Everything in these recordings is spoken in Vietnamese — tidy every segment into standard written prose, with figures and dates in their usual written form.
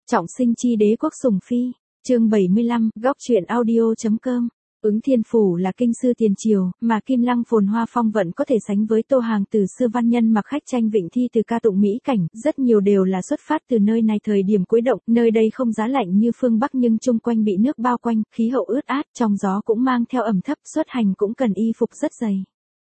Trọng sinh chi đế quốc sủng phi, chương 75, góc truyện audio.com. Ứng Thiên Phủ là kinh sư tiền triều, mà Kim Lăng phồn hoa phong vận có thể sánh với Tô Hàng từ xưa văn nhân mặc khách tranh vịnh thi từ ca tụng mỹ cảnh, rất nhiều đều là xuất phát từ nơi này thời điểm cuối động, nơi đây không giá lạnh như phương Bắc nhưng chung quanh bị nước bao quanh, khí hậu ướt át, trong gió cũng mang theo ẩm thấp, xuất hành cũng cần y phục rất dày.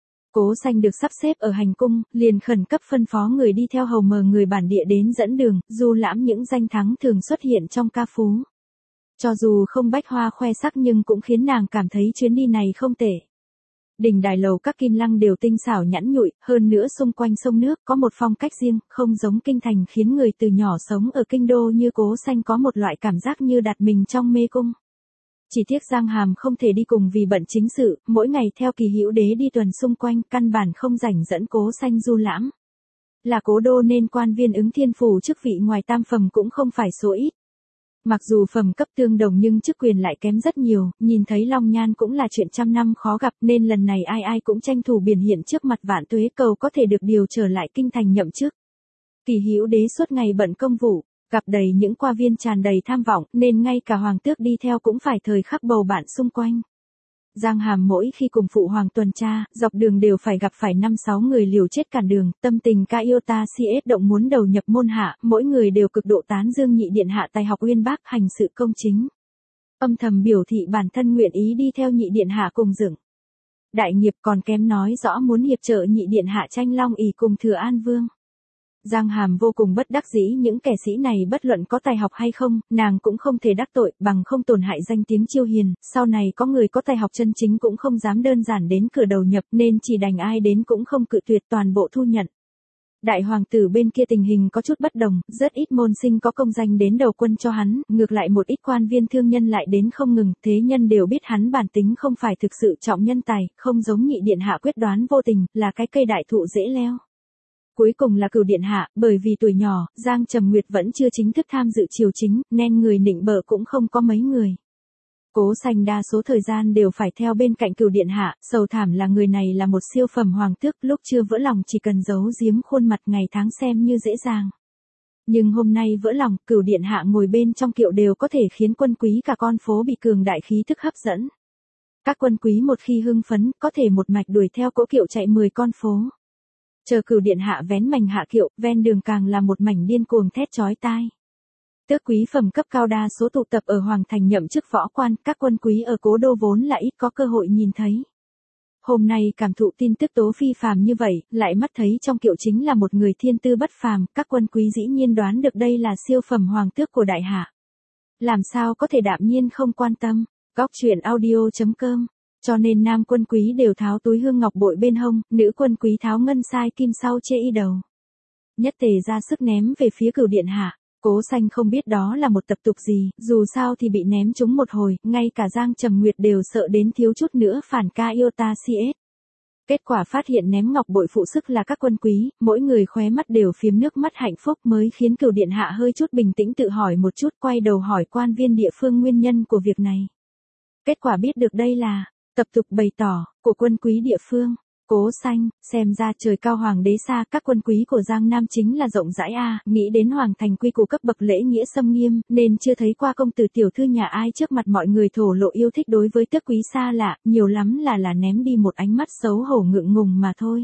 Cố Xanh được sắp xếp ở hành cung, liền khẩn cấp phân phó người đi theo hầu mờ người bản địa đến dẫn đường, du lãm những danh thắng thường xuất hiện trong ca phú. Cho dù không bách hoa khoe sắc nhưng cũng khiến nàng cảm thấy chuyến đi này không tệ. Đình đài lầu các Kim Lăng đều tinh xảo nhẵn nhụi, hơn nữa xung quanh sông nước có một phong cách riêng, không giống kinh thành khiến người từ nhỏ sống ở kinh đô như Cố Xanh có một loại cảm giác như đặt mình trong mê cung. Chỉ tiếc Giang Hàm không thể đi cùng vì bận chính sự, mỗi ngày theo Kỳ Hữu Đế đi tuần xung quanh, căn bản không rảnh dẫn Cố Xanh du lãm. Là cố đô nên quan viên Ứng Thiên Phủ chức vị ngoài tam phẩm cũng không phải số ít. Mặc dù phẩm cấp tương đồng nhưng chức quyền lại kém rất nhiều, nhìn thấy Long Nhan cũng là chuyện trăm năm khó gặp nên lần này ai ai cũng tranh thủ biểu hiện trước mặt vạn tuế cầu có thể được điều trở lại kinh thành nhậm chức. Kỳ Hữu Đế suốt ngày bận công vụ, gặp đầy những qua viên tràn đầy tham vọng nên ngay cả hoàng tước đi theo cũng phải thời khắc bầu bạn xung quanh. Giang Hàm mỗi khi cùng phụ hoàng tuần tra, dọc đường đều phải gặp phải 5-6 người liều chết cản đường, tâm tình ca yêu ta si ết động muốn đầu nhập môn hạ, mỗi người đều cực độ tán dương nhị điện hạ tài học uyên bác, hành sự công chính. Âm thầm biểu thị bản thân nguyện ý đi theo nhị điện hạ cùng dựng đại nghiệp, còn kém nói rõ muốn hiệp trợ nhị điện hạ tranh long ỷ cùng Thừa An Vương. Giang Hàm vô cùng bất đắc dĩ, những kẻ sĩ này bất luận có tài học hay không, nàng cũng không thể đắc tội, bằng không tổn hại danh tiếng Chiêu Hiền, sau này có người có tài học chân chính cũng không dám đơn giản đến cửa đầu nhập nên chỉ đành ai đến cũng không cự tuyệt, toàn bộ thu nhận. Đại hoàng tử bên kia tình hình có chút bất đồng, rất ít môn sinh có công danh đến đầu quân cho hắn, ngược lại một ít quan viên thương nhân lại đến không ngừng, thế nhân đều biết hắn bản tính không phải thực sự trọng nhân tài, không giống nhị điện hạ quyết đoán vô tình, là cái cây đại thụ dễ leo. Cuối cùng là Cửu điện hạ, bởi vì tuổi nhỏ, Giang Trầm Nguyệt vẫn chưa chính thức tham dự triều chính, nên người nịnh bợ cũng không có mấy người. Cố Xanh đa số thời gian đều phải theo bên cạnh Cửu điện hạ, sầu thảm là người này là một siêu phẩm hoàng tước, lúc chưa vỡ lòng chỉ cần giấu giếm khuôn mặt ngày tháng xem như dễ dàng. Nhưng hôm nay vỡ lòng, Cửu điện hạ ngồi bên trong kiệu đều có thể khiến quân quý cả con phố bị cường đại khí thức hấp dẫn. Các quân quý một khi hưng phấn, có thể một mạch đuổi theo cỗ kiệu chạy 10 con phố. Chờ Cửu điện hạ vén mành hạ kiệu, ven đường càng là một mảnh điên cuồng thét chói tai. Tước quý phẩm cấp cao đa số tụ tập ở hoàng thành nhậm chức võ quan, các quân quý ở cố đô vốn là ít có cơ hội nhìn thấy. Hôm nay cảm thụ tin tức tố phi phàm như vậy, lại mắt thấy trong kiệu chính là một người thiên tư bất phàm, các quân quý dĩ nhiên đoán được đây là siêu phẩm hoàng tước của đại hạ. Làm sao có thể đạm nhiên không quan tâm, góc truyện audio.com. Cho nên nam quân quý đều tháo túi hương ngọc bội bên hông, nữ quân quý tháo ngân sai kim sau chê y đầu. Nhất tề ra sức ném về phía Cửu điện hạ. Cố Xanh không biết đó là một tập tục gì, dù sao thì bị ném trúng một hồi, ngay cả Giang Trầm Nguyệt đều sợ đến thiếu chút nữa phản ca yêu ta si ết. Kết quả phát hiện ném ngọc bội phụ sức là các quân quý, mỗi người khóe mắt đều phiếm nước mắt hạnh phúc mới khiến Cửu điện hạ hơi chút bình tĩnh tự hỏi một chút, quay đầu hỏi quan viên địa phương nguyên nhân của việc này. Kết quả biết được đây là tập tục bày tỏ của quân quý địa phương. Cố Xanh, xem ra trời cao hoàng đế xa, các quân quý của Giang Nam chính là rộng rãi a, nghĩ đến hoàng thành quy củ cấp bậc lễ nghĩa xâm nghiêm, nên chưa thấy qua công tử tiểu thư nhà ai trước mặt mọi người thổ lộ yêu thích đối với tước quý xa lạ, nhiều lắm là ném đi một ánh mắt xấu hổ ngượng ngùng mà thôi.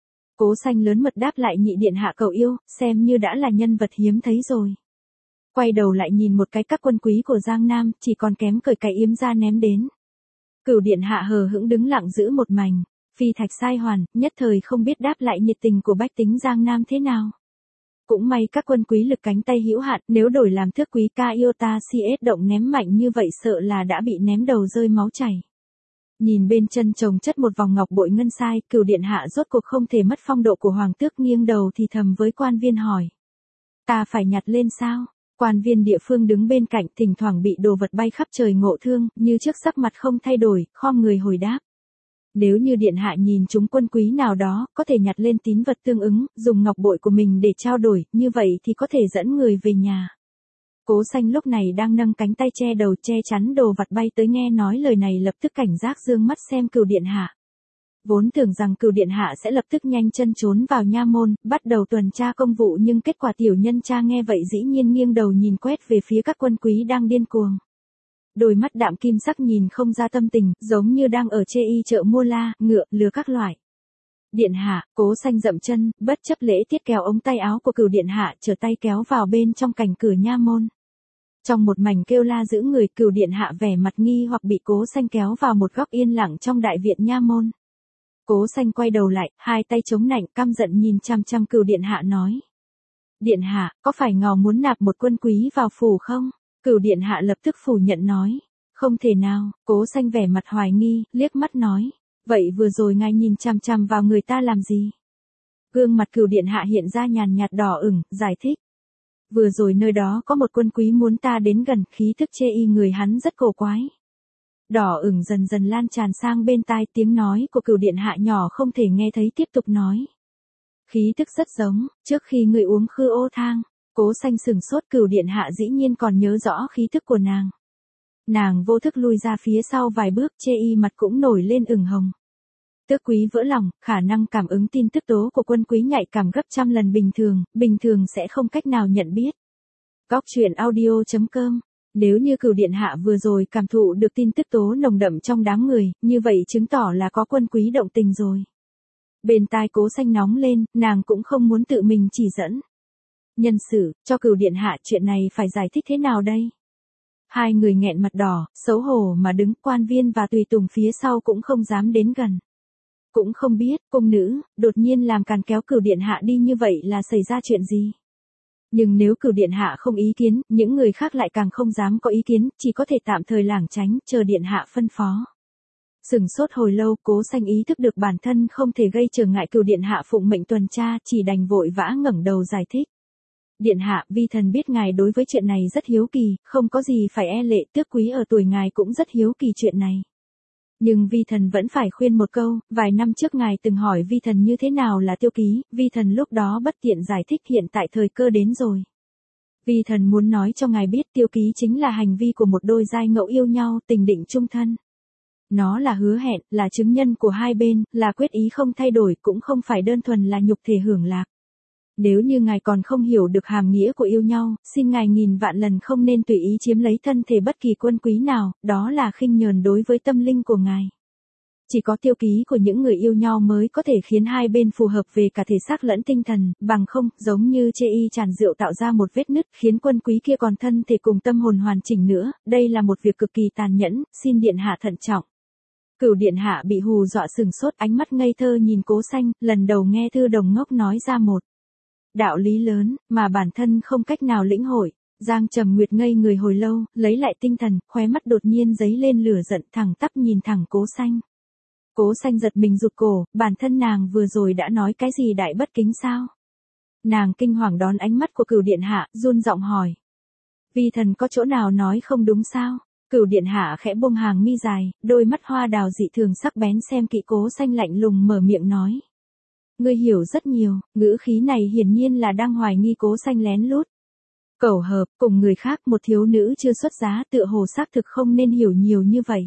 Cố Xanh lớn mật đáp lại nhị điện hạ cầu yêu, xem như đã là nhân vật hiếm thấy rồi. Quay đầu lại nhìn một cái các quân quý của Giang Nam, chỉ còn kém cởi cái yếm ra ném đến. Cửu điện hạ hờ hững đứng lặng giữ một mảnh. Phi thạch sai hoàn, nhất thời không biết đáp lại nhiệt tình của bách tính Giang Nam thế nào. Cũng may các quân quý lực cánh tay hữu hạn, nếu đổi làm thước quý ca yêu ta si ết động ném mạnh như vậy sợ là đã bị ném đầu rơi máu chảy. Nhìn bên chân chồng chất một vòng ngọc bội ngân sai, Cửu điện hạ rốt cuộc không thể mất phong độ của hoàng tước, nghiêng đầu thì thầm với quan viên hỏi. Ta phải nhặt lên sao? Quan viên địa phương đứng bên cạnh thỉnh thoảng bị đồ vật bay khắp trời ngộ thương, như trước sắc mặt không thay đổi, khom người hồi đáp. Nếu như điện hạ nhìn chúng quân quý nào đó, có thể nhặt lên tín vật tương ứng, dùng ngọc bội của mình để trao đổi, như vậy thì có thể dẫn người về nhà. Cố Xanh lúc này đang nâng cánh tay che đầu che chắn đồ vật bay tới, nghe nói lời này lập tức cảnh giác dương mắt xem Cửu điện hạ. Vốn tưởng rằng Cửu điện hạ sẽ lập tức nhanh chân trốn vào nha môn, bắt đầu tuần tra công vụ, nhưng kết quả tiểu nhân cha nghe vậy dĩ nhiên nghiêng đầu nhìn quét về phía các quân quý đang điên cuồng. Đôi mắt đạm kim sắc nhìn không ra tâm tình, giống như đang ở chê y chợ mua la, ngựa, lừa các loại. Điện hạ, Cố Xanh dậm chân, bất chấp lễ tiết kéo ống tay áo của Cửu điện hạ, trở tay kéo vào bên trong cảnh cửa nha môn. Trong một mảnh kêu la giữ người, Cửu điện hạ vẻ mặt nghi hoặc bị Cố Xanh kéo vào một góc yên lặng trong đại viện nha môn. Cố Xanh quay đầu lại, hai tay chống nạnh, căm giận nhìn chăm chăm Cửu điện hạ nói: Điện hạ, có phải ngài muốn nạp một quân quý vào phủ không? Cửu điện hạ lập tức phủ nhận nói: Không thể nào. Cố Xanh vẻ mặt hoài nghi, liếc mắt nói: Vậy vừa rồi ngài nhìn chăm chăm vào người ta làm gì? Gương mặt Cửu điện hạ hiện ra nhàn nhạt đỏ ửng, giải thích: Vừa rồi nơi đó có một quân quý muốn ta đến gần, khí thức chê y người hắn rất cổ quái. Đỏ ửng dần dần lan tràn sang bên tai, tiếng nói của Cửu điện hạ nhỏ không thể nghe thấy, tiếp tục nói: Khí thức rất giống, trước khi người uống khư ô thang. Cố Xanh sừng sốt, Cửu điện hạ dĩ nhiên còn nhớ rõ khí thức của nàng. Nàng vô thức lui ra phía sau vài bước, chê y mặt cũng nổi lên ửng hồng. Tước quý vỡ lòng, khả năng cảm ứng tin tức tố của quân quý nhạy cảm gấp trăm lần bình thường sẽ không cách nào nhận biết. Góc truyện audio.com. Nếu như Cửu điện hạ vừa rồi cảm thụ được tin tức tố nồng đậm trong đám người, như vậy chứng tỏ là có quân quý động tình rồi. Bên tai Cố Xanh nóng lên, nàng cũng không muốn tự mình chỉ dẫn. Nhân sự, cho Cửu điện hạ, chuyện này phải giải thích thế nào đây? Hai người nghẹn mặt đỏ, xấu hổ mà đứng, quan viên và tùy tùng phía sau cũng không dám đến gần. Cũng không biết, cung nữ, đột nhiên làm càn kéo Cửu điện hạ đi như vậy là xảy ra chuyện gì? Nhưng nếu Cửu điện hạ không ý kiến, những người khác lại càng không dám có ý kiến, chỉ có thể tạm thời lảng tránh, chờ điện hạ phân phó. Sừng sốt hồi lâu, Cố Xanh ý thức được bản thân không thể gây trở ngại Cửu điện hạ phụng mệnh tuần tra, chỉ đành vội vã ngẩng đầu giải thích. Điện hạ, vi thần biết ngài đối với chuyện này rất hiếu kỳ, không có gì phải e lệ, tước quý ở tuổi ngài cũng rất hiếu kỳ chuyện này. Nhưng vi thần vẫn phải khuyên một câu, vài năm trước ngài từng hỏi vi thần như thế nào là tiêu ký, vi thần lúc đó bất tiện giải thích, hiện tại thời cơ đến rồi. Vi thần muốn nói cho ngài biết, tiêu ký chính là hành vi của một đôi giai ngẫu yêu nhau, tình định chung thân. Nó là hứa hẹn, là chứng nhân của hai bên, là quyết ý không thay đổi, cũng không phải đơn thuần là nhục thể hưởng lạc. Nếu như ngài còn không hiểu được hàm nghĩa của yêu nhau, xin ngài nghìn vạn lần không nên tùy ý chiếm lấy thân thể bất kỳ quân quý nào, đó là khinh nhờn đối với tâm linh của ngài. Chỉ có tiêu ký của những người yêu nhau mới có thể khiến hai bên phù hợp về cả thể xác lẫn tinh thần, bằng không, giống như chê y tràn rượu tạo ra một vết nứt, khiến quân quý kia còn thân thể cùng tâm hồn hoàn chỉnh nữa, đây là một việc cực kỳ tàn nhẫn, xin điện hạ thận trọng. Cửu điện hạ bị hù dọa sừng sốt, ánh mắt ngây thơ nhìn Cố Xanh, lần đầu nghe thư đồng ngốc nói ra một đạo lý lớn, mà bản thân không cách nào lĩnh hội. Giang Trầm Nguyệt ngây người hồi lâu, lấy lại tinh thần, khóe mắt đột nhiên giấy lên lửa giận, thẳng tắp nhìn thẳng Cố Xanh. Cố Xanh giật mình rụt cổ, bản thân nàng vừa rồi đã nói cái gì đại bất kính sao? Nàng kinh hoàng đón ánh mắt của Cửu điện hạ, run giọng hỏi. Vi thần có chỗ nào nói không đúng sao? Cửu điện hạ khẽ buông hàng mi dài, đôi mắt hoa đào dị thường sắc bén xem kỹ Cố Xanh, lạnh lùng mở miệng nói. Ngươi hiểu rất nhiều, ngữ khí này hiển nhiên là đang hoài nghi Cố Xanh lén lút cẩu hợp cùng người khác, một thiếu nữ chưa xuất giá, tựa hồ xác thực không nên hiểu nhiều như vậy.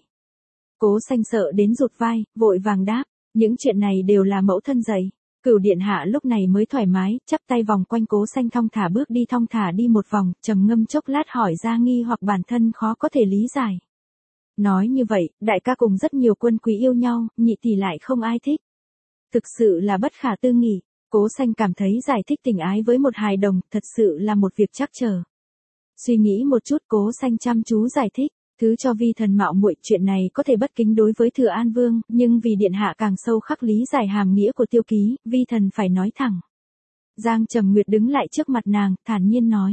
Cố Xanh sợ đến rụt vai, vội vàng đáp, những chuyện này đều là mẫu thân dạy. Cửu điện hạ lúc này mới thoải mái, chắp tay vòng quanh Cố Xanh thong thả đi một vòng, trầm ngâm chốc lát hỏi ra nghi hoặc bản thân khó có thể lý giải. Nói như vậy, đại ca cùng rất nhiều quân quý yêu nhau, nhị tỷ lại không ai thích. Thực sự là bất khả tư nghị. Cố Xanh cảm thấy giải thích tình ái với một hài đồng, thật sự là một việc trắc trở. Suy nghĩ một chút, Cố Xanh chăm chú giải thích. Thứ cho vi thần mạo muội, chuyện này có thể bất kính đối với Thừa An Vương, nhưng vì điện hạ càng sâu khắc lý giải hàm nghĩa của tiêu ký, vi thần phải nói thẳng. Giang Trầm Nguyệt đứng lại trước mặt nàng, thản nhiên nói.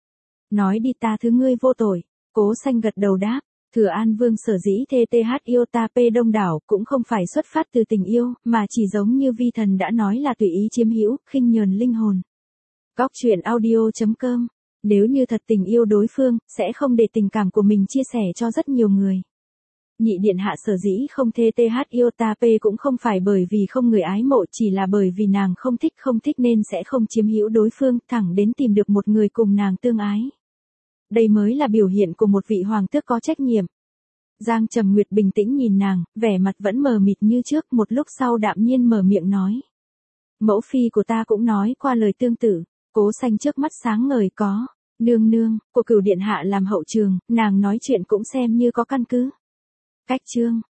Nói đi, ta thứ ngươi vô tội. Cố Xanh gật đầu đáp. Thừa An Vương sở dĩ TTH yêu ta P đông đảo, cũng không phải xuất phát từ tình yêu, mà chỉ giống như vi thần đã nói là tùy ý chiếm hữu, khinh nhờn linh hồn. Góc truyện audio.com. Nếu như thật tình yêu đối phương, sẽ không để tình cảm của mình chia sẻ cho rất nhiều người. Nhị điện hạ sở dĩ không TTH yêu ta P cũng không phải bởi vì không người ái mộ, chỉ là bởi vì nàng không thích nên sẽ không chiếm hữu đối phương, thẳng đến tìm được một người cùng nàng tương ái. Đây mới là biểu hiện của một vị hoàng tước có trách nhiệm. Giang Trầm Nguyệt bình tĩnh nhìn nàng, vẻ mặt vẫn mờ mịt như trước, một lúc sau đạm nhiên mở miệng nói. Mẫu phi của ta cũng nói qua lời tương tự. Cố Xanh trước mắt sáng ngời có. Nương nương, của Cửu điện hạ làm hậu trường, nàng nói chuyện cũng xem như có căn cứ. Cách chương.